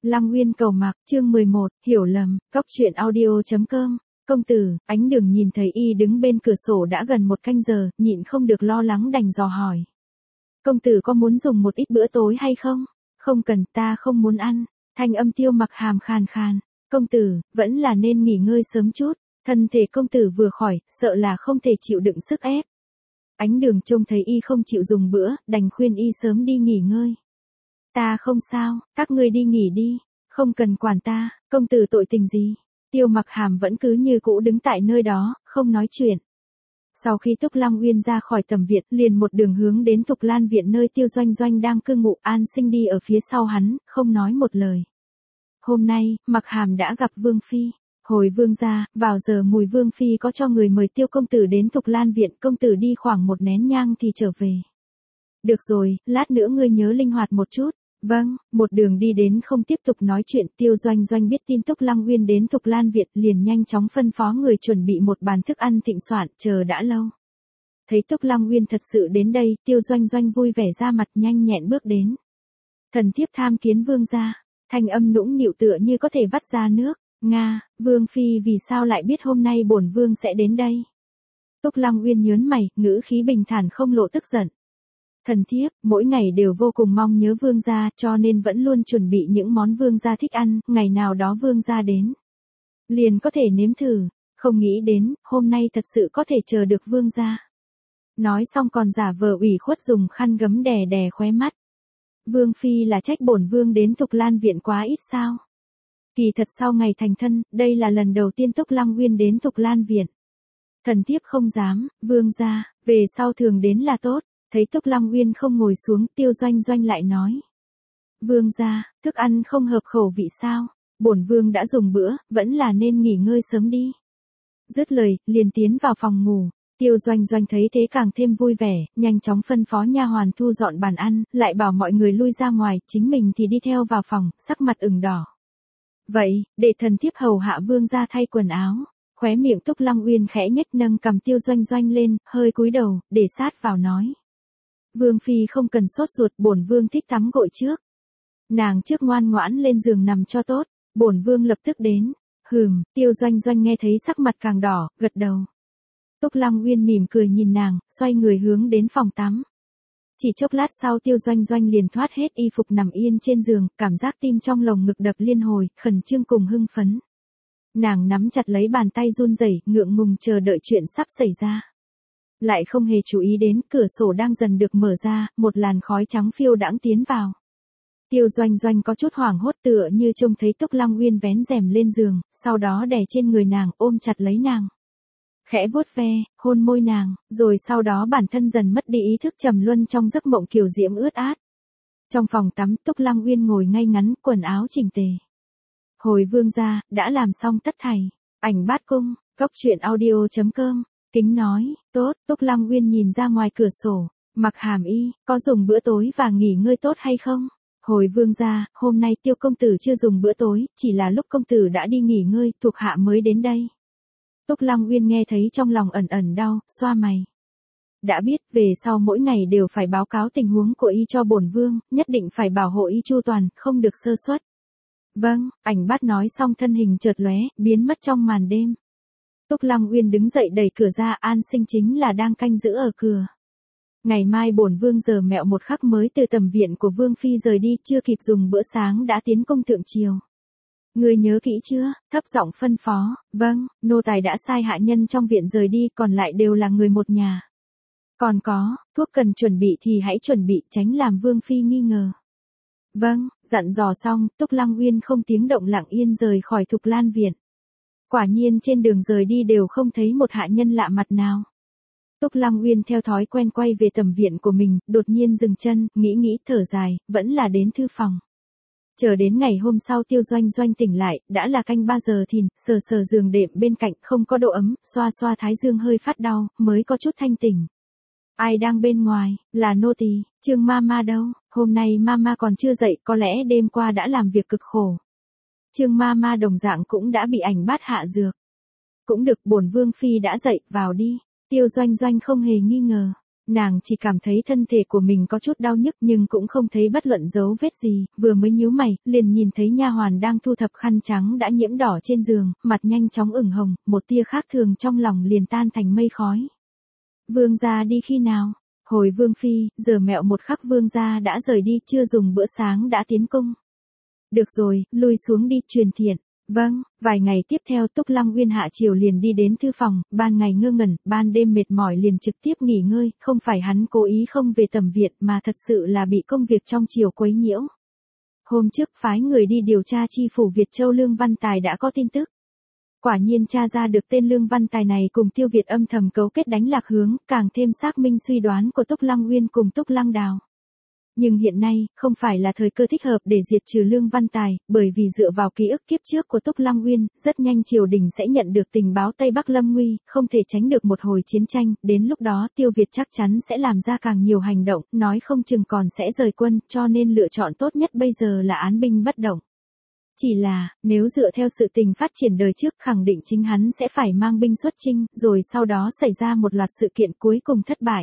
Lăng Uyên cầu mặc, chương 11, hiểu lầm, cóc truyện audio.com. Công tử, Ánh Đường nhìn thấy y đứng bên cửa sổ đã gần một canh giờ, nhịn không được lo lắng đành dò hỏi. Công tử có muốn dùng một ít bữa tối hay không? Không cần, ta không muốn ăn. Thanh âm Tiêu Mặc Hàm khàn khàn. Công tử, vẫn là nên nghỉ ngơi sớm chút. Thân thể công tử vừa khỏi, sợ là không thể chịu đựng sức ép. Ánh Đường trông thấy y không chịu dùng bữa, đành khuyên y sớm đi nghỉ ngơi. Ta không sao, các ngươi đi nghỉ đi, không cần quản ta, công tử tội tình gì? Tiêu Mặc Hàm vẫn cứ như cũ đứng tại nơi đó, không nói chuyện. Sau khi Túc Lăng Uyên ra khỏi tầm viện, liền một đường hướng đến Thục Lan viện nơi Tiêu Doanh Doanh đang cư ngụ. An Sinh đi ở phía sau hắn, không nói một lời. Hôm nay, Mặc Hàm đã gặp Vương Phi. Hồi Vương gia, vào giờ mùi Vương Phi có cho người mời Tiêu công tử đến Thục Lan viện, công tử đi khoảng một nén nhang thì trở về. Được rồi, lát nữa ngươi nhớ linh hoạt một chút. Vâng, một đường đi đến không tiếp tục nói chuyện. Tiêu Doanh Doanh biết tin Túc Lăng Uyên đến Thục Lan viện, liền nhanh chóng phân phó người chuẩn bị một bàn thức ăn thịnh soạn, chờ đã lâu. Thấy Túc Lăng Uyên thật sự đến đây, Tiêu Doanh Doanh vui vẻ ra mặt, nhanh nhẹn bước đến. Thần thiếp tham kiến vương gia. Thanh âm nũng nịu tựa như có thể vắt ra nước. Nga, Vương Phi vì sao lại biết hôm nay bổn vương sẽ đến đây? Túc Lăng Uyên nhớn mày, ngữ khí bình thản không lộ tức giận. Thần thiếp, mỗi ngày đều vô cùng mong nhớ vương gia, cho nên vẫn luôn chuẩn bị những món vương gia thích ăn, ngày nào đó vương gia đến. Liền có thể nếm thử, không nghĩ đến, hôm nay thật sự có thể chờ được vương gia. Nói xong còn giả vờ ủy khuất dùng khăn gấm đè đè khóe mắt. Vương Phi là trách bổn vương đến Thục Lan viện quá ít sao? Kỳ thật sau ngày thành thân, đây là lần đầu tiên Túc Lăng Uyên đến Thục Lan viện. Thần thiếp không dám, vương gia, về sau thường đến là tốt. Thấy Túc Lăng Uyên không ngồi xuống, Tiêu Doanh Doanh lại nói. Vương gia, thức ăn không hợp khẩu vị sao? Bổn vương đã dùng bữa, vẫn là nên nghỉ ngơi sớm đi. Dứt lời, liền tiến vào phòng ngủ. Tiêu Doanh Doanh thấy thế càng thêm vui vẻ, nhanh chóng phân phó nha hoàn thu dọn bàn ăn, lại bảo mọi người lui ra ngoài, chính mình thì đi theo vào phòng, sắc mặt ửng đỏ. Vậy, để thần thiếp hầu hạ vương gia thay quần áo. Khóe miệng Túc Lăng Uyên khẽ nhếch, nâng cầm Tiêu Doanh Doanh lên, hơi cúi đầu, để sát vào nói. Vương Phi không cần sốt ruột, bổn vương thích tắm gội trước. Nàng trước ngoan ngoãn lên giường nằm cho tốt, bổn vương lập tức đến. Tiêu Doanh Doanh nghe thấy sắc mặt càng đỏ, gật đầu. Túc Lăng Uyên mỉm cười nhìn nàng, xoay người hướng đến phòng tắm. Chỉ chốc lát sau Tiêu Doanh Doanh liền thoát hết y phục nằm yên trên giường, cảm giác tim trong lồng ngực đập liên hồi, khẩn trương cùng hưng phấn. Nàng nắm chặt lấy bàn tay run rẩy, ngượng ngùng chờ đợi chuyện sắp xảy ra. Lại không hề chú ý đến cửa sổ đang dần được mở ra, một làn khói trắng phiêu đãng tiến vào. Tiêu Doanh Doanh có chút hoảng hốt, tựa như trông thấy Túc Lăng Uyên vén rèm lên giường, sau đó đè trên người nàng, ôm chặt lấy nàng. Khẽ vuốt ve, hôn môi nàng, rồi sau đó bản thân dần mất đi ý thức, trầm luân trong giấc mộng kiều diễm ướt át. Trong phòng tắm, Túc Lăng Uyên ngồi ngay ngắn, quần áo chỉnh tề. Hồi vương gia, đã làm xong tất thảy. Ảnh bát cung, cóc truyện audio.com. Kính nói, tốt. Túc Lăng Uyên nhìn ra ngoài cửa sổ. Mặc Hàm y, có dùng bữa tối và nghỉ ngơi tốt hay không? Hồi vương gia, hôm nay Tiêu công tử chưa dùng bữa tối, chỉ là lúc công tử đã đi nghỉ ngơi, thuộc hạ mới đến đây. Túc Lăng Uyên nghe thấy trong lòng ẩn ẩn đau, xoa mày. Đã biết, về sau mỗi ngày đều phải báo cáo tình huống của y cho bổn vương, nhất định phải bảo hộ y chu toàn, không được sơ suất. Vâng, ảnh bát nói xong thân hình chợt lóe, biến mất trong màn đêm. Túc Lăng Uyên đứng dậy đẩy cửa ra, An Sinh chính là đang canh giữ ở cửa. Ngày mai bổn vương giờ mẹo một khắc mới từ tầm viện của Vương Phi rời đi, chưa kịp dùng bữa sáng đã tiến công thượng triều. Ngươi nhớ kỹ chưa? Thấp giọng phân phó. Vâng, nô tài đã sai hạ nhân trong viện rời đi, còn lại đều là người một nhà. Còn có, thuốc cần chuẩn bị thì hãy chuẩn bị, tránh làm Vương Phi nghi ngờ. Vâng, dặn dò xong, Túc Lăng Uyên không tiếng động lặng yên rời khỏi Thục Lan viện. Quả nhiên trên đường rời đi đều không thấy một hạ nhân lạ mặt nào. Túc Lăng Uyên theo thói quen quay về tầm viện của mình, đột nhiên dừng chân, nghĩ thở dài, vẫn là đến thư phòng. Chờ đến ngày hôm sau Tiêu Doanh Doanh tỉnh lại, đã là canh 3 giờ thìn, sờ giường đệm bên cạnh không có độ ấm, xoa thái dương hơi phát đau, mới có chút thanh tỉnh. Ai đang bên ngoài? Là nô tỳ. Trương Mama đâu? Hôm nay Mama còn chưa dậy, có lẽ đêm qua đã làm việc cực khổ. Trương Mama đồng dạng cũng đã bị ảnh bát hạ dược. Cũng được, bổn Vương Phi đã dậy, vào đi. Tiêu Doanh Doanh không hề nghi ngờ. Nàng chỉ cảm thấy thân thể của mình có chút đau nhức nhưng cũng không thấy bất luận dấu vết gì, vừa mới nhíu mày, liền nhìn thấy nha hoàn đang thu thập khăn trắng đã nhiễm đỏ trên giường, mặt nhanh chóng ửng hồng, một tia khác thường trong lòng liền tan thành mây khói. Vương gia đi khi nào? Hồi vương phi, giờ mẹo một khắc vương gia đã rời đi, chưa dùng bữa sáng đã tiến cung. Được rồi, lui xuống đi, truyền thiện. Vâng, vài ngày tiếp theo Túc Lăng Uyên hạ chiều liền đi đến thư phòng, ban ngày ngơ ngẩn, ban đêm mệt mỏi liền trực tiếp nghỉ ngơi, không phải hắn cố ý không về tầm viện mà thật sự là bị công việc trong chiều quấy nhiễu. Hôm trước phái người đi điều tra chi phủ Việt Châu Lương Văn Tài đã có tin tức. Quả nhiên tra ra được tên Lương Văn Tài này cùng Tiêu Việt âm thầm cấu kết đánh Lạc Hướng, càng thêm xác minh suy đoán của Túc Lăng Uyên cùng Túc Lăng Đào. Nhưng hiện nay, không phải là thời cơ thích hợp để diệt trừ Lương Văn Tài, bởi vì dựa vào ký ức kiếp trước của Túc Lăng Uyên, rất nhanh triều đình sẽ nhận được tình báo Tây Bắc lâm nguy, không thể tránh được một hồi chiến tranh, đến lúc đó Tiêu Việt chắc chắn sẽ làm ra càng nhiều hành động, nói không chừng còn sẽ rời quân, cho nên lựa chọn tốt nhất bây giờ là án binh bất động. Chỉ là, nếu dựa theo sự tình phát triển đời trước khẳng định chính hắn sẽ phải mang binh xuất chinh, rồi sau đó xảy ra một loạt sự kiện cuối cùng thất bại.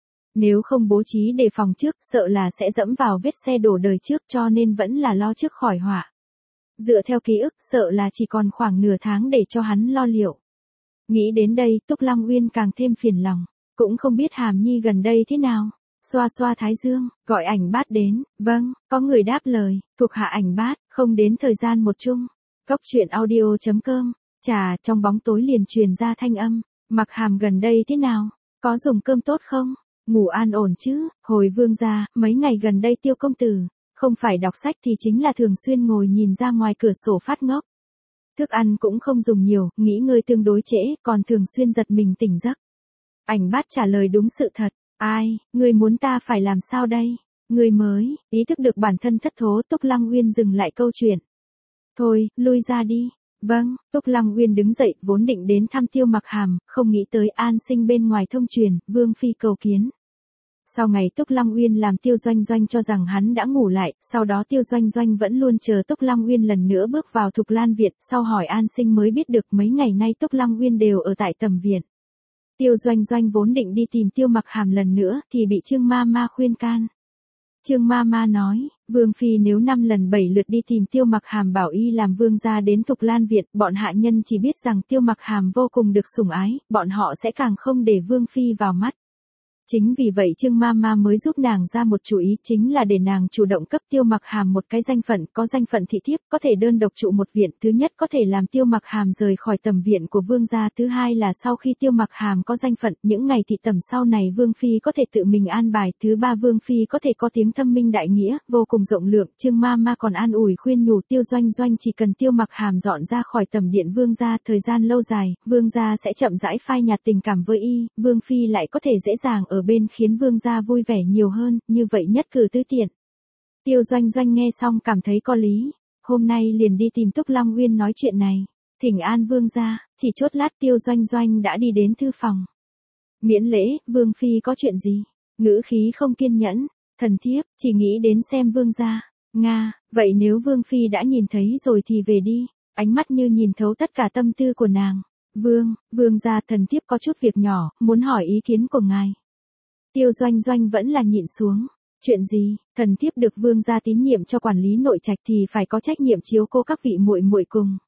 Nếu không bố trí đề phòng trước, sợ là sẽ dẫm vào vết xe đổ đời trước cho nên vẫn là lo trước khỏi họa. Dựa theo ký ức, sợ là chỉ còn khoảng nửa tháng để cho hắn lo liệu. Nghĩ đến đây, Túc Lăng Uyên càng thêm phiền lòng. Cũng không biết Hàm Nhi gần đây thế nào. Xoa xoa thái dương, gọi Ảnh Bát đến. Vâng, có người đáp lời, thuộc hạ Ảnh Bát, không đến thời gian một chung. Cốc truyện audio.com. Chà, trong bóng tối liền truyền ra thanh âm. Mặc Hàm gần đây thế nào? Có dùng cơm tốt không? Ngủ an ổn chứ? Hồi vương gia, mấy ngày gần đây Tiêu công tử, không phải đọc sách thì chính là thường xuyên ngồi nhìn ra ngoài cửa sổ phát ngốc. Thức ăn cũng không dùng nhiều, nghỉ ngơi tương đối trễ, còn thường xuyên giật mình tỉnh giấc. Ảnh Bát trả lời đúng sự thật. Ai, ngươi muốn ta phải làm sao đây? Ngươi mới, ý thức được bản thân thất thố, Túc Lăng Uyên dừng lại câu chuyện. Thôi, lui ra đi. Vâng, Túc Lăng Uyên đứng dậy, vốn định đến thăm Tiêu Mặc Hàm, không nghĩ tới An Sinh bên ngoài thông truyền, vương phi cầu kiến. Sau ngày Túc Lăng Uyên làm Tiêu Doanh Doanh cho rằng hắn đã ngủ lại, sau đó Tiêu Doanh Doanh vẫn luôn chờ Túc Lăng Uyên lần nữa bước vào Thục Lan Viện, sau hỏi An Sinh mới biết được mấy ngày nay Túc Lăng Uyên đều ở tại tầm viện. Tiêu Doanh Doanh vốn định đi tìm Tiêu Mặc Hàm lần nữa, thì bị Trương Ma Ma khuyên can. Trương Ma Ma nói, vương phi nếu 5 lần 7 lượt đi tìm Tiêu Mặc Hàm bảo y làm vương gia đến Thục Lan Viện, bọn hạ nhân chỉ biết rằng Tiêu Mặc Hàm vô cùng được sủng ái, bọn họ sẽ càng không để vương phi vào mắt. Chính vì vậy Trương Ma Ma mới giúp nàng ra một chủ ý, chính là để nàng chủ động cấp Tiêu Mặc Hàm một cái danh phận, có danh phận thị thiếp, có thể đơn độc trụ một viện, thứ nhất có thể làm Tiêu Mặc Hàm rời khỏi tầm viện của vương gia, thứ hai là sau khi Tiêu Mặc Hàm có danh phận, những ngày thị tầm sau này vương phi có thể tự mình an bài, thứ ba vương phi có thể có tiếng thâm minh đại nghĩa, vô cùng rộng lượng. Trương Ma Ma còn an ủi khuyên nhủ Tiêu Doanh Doanh chỉ cần Tiêu Mặc Hàm dọn ra khỏi tầm điện vương gia, thời gian lâu dài, vương gia sẽ chậm rãi phai nhạt tình cảm với y, vương phi lại có thể dễ dàng ở bên khiến vương gia vui vẻ nhiều hơn, như vậy nhất cử tứ tiện. Tiêu Doanh Doanh nghe xong cảm thấy có lý, hôm nay liền đi tìm Túc Lăng Uyên nói chuyện này. Thỉnh an vương gia, chỉ chốt lát Tiêu Doanh Doanh đã đi đến thư phòng. Miễn lễ, vương phi có chuyện gì? Ngữ khí không kiên nhẫn, thần thiếp, chỉ nghĩ đến xem vương gia. Nga, vậy nếu vương phi đã nhìn thấy rồi thì về đi, ánh mắt như nhìn thấu tất cả tâm tư của nàng. Vương gia, thần thiếp có chút việc nhỏ, muốn hỏi ý kiến của ngài. Tiêu Doanh Doanh vẫn là nhịn xuống. Chuyện gì? Thần thiếp được vương gia tín nhiệm cho quản lý nội trạch thì phải có trách nhiệm chiếu cố các vị muội muội cùng.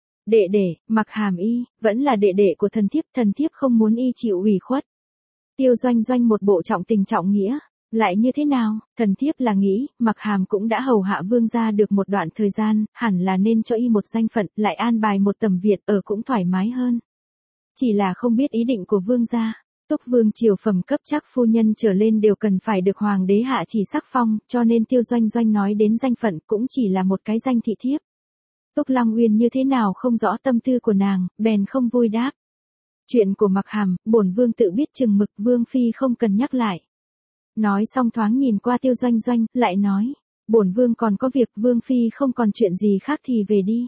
Đệ đệ, Mặc Hàm y, vẫn là đệ đệ của thần thiếp không muốn y chịu ủy khuất. Tiêu Doanh Doanh một bộ trọng tình trọng nghĩa, lại như thế nào? Thần thiếp là nghĩ, Mặc Hàm cũng đã hầu hạ vương gia được một đoạn thời gian, hẳn là nên cho y một danh phận, lại an bài một tầm viện ở cũng thoải mái hơn. Chỉ là không biết ý định của vương gia. Túc vương triều phẩm cấp chắc phu nhân trở lên đều cần phải được hoàng đế hạ chỉ sắc phong, cho nên Tiêu Doanh Doanh nói đến danh phận cũng chỉ là một cái danh thị thiếp. Túc Lăng Uyên như thế nào không rõ tâm tư của nàng, bèn không vui đáp. Chuyện của Mặc Hàm, bổn vương tự biết chừng mực, vương phi không cần nhắc lại. Nói xong thoáng nhìn qua Tiêu Doanh Doanh, lại nói, bổn vương còn có việc, vương phi không còn chuyện gì khác thì về đi.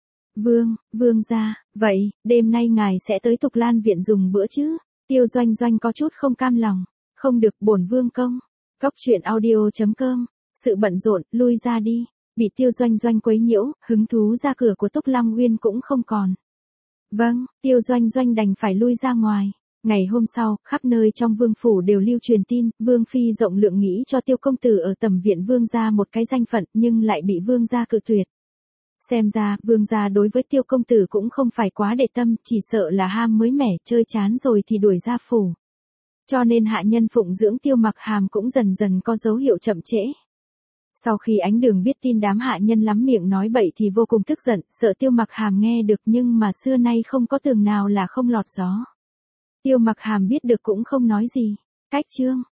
Vương gia, vậy, đêm nay ngài sẽ tới Thục Lan Viện dùng bữa chứ? Tiêu Doanh Doanh có chút không cam lòng. Không được, bổn vương công. Cốc truyện audio.com. Sự bận rộn, lui ra đi. Bị Tiêu Doanh Doanh quấy nhiễu, hứng thú ra cửa của Túc Lăng Uyên cũng không còn. Vâng, Tiêu Doanh Doanh đành phải lui ra ngoài. Ngày hôm sau, khắp nơi trong vương phủ đều lưu truyền tin, vương phi rộng lượng nghĩ cho Tiêu công tử ở Tầm viện vương gia một cái danh phận, nhưng lại bị vương gia cự tuyệt. Xem ra, vương gia đối với Tiêu công tử cũng không phải quá để tâm, chỉ sợ là ham mới mẻ, chơi chán rồi thì đuổi ra phủ. Cho nên hạ nhân phụng dưỡng Tiêu Mặc Hàm cũng dần dần có dấu hiệu chậm trễ. Sau khi Ánh Đường biết tin đám hạ nhân lắm miệng nói bậy thì vô cùng tức giận, sợ Tiêu Mặc Hàm nghe được, nhưng mà xưa nay không có tường nào là không lọt gió. Tiêu Mặc Hàm biết được cũng không nói gì. Cách chương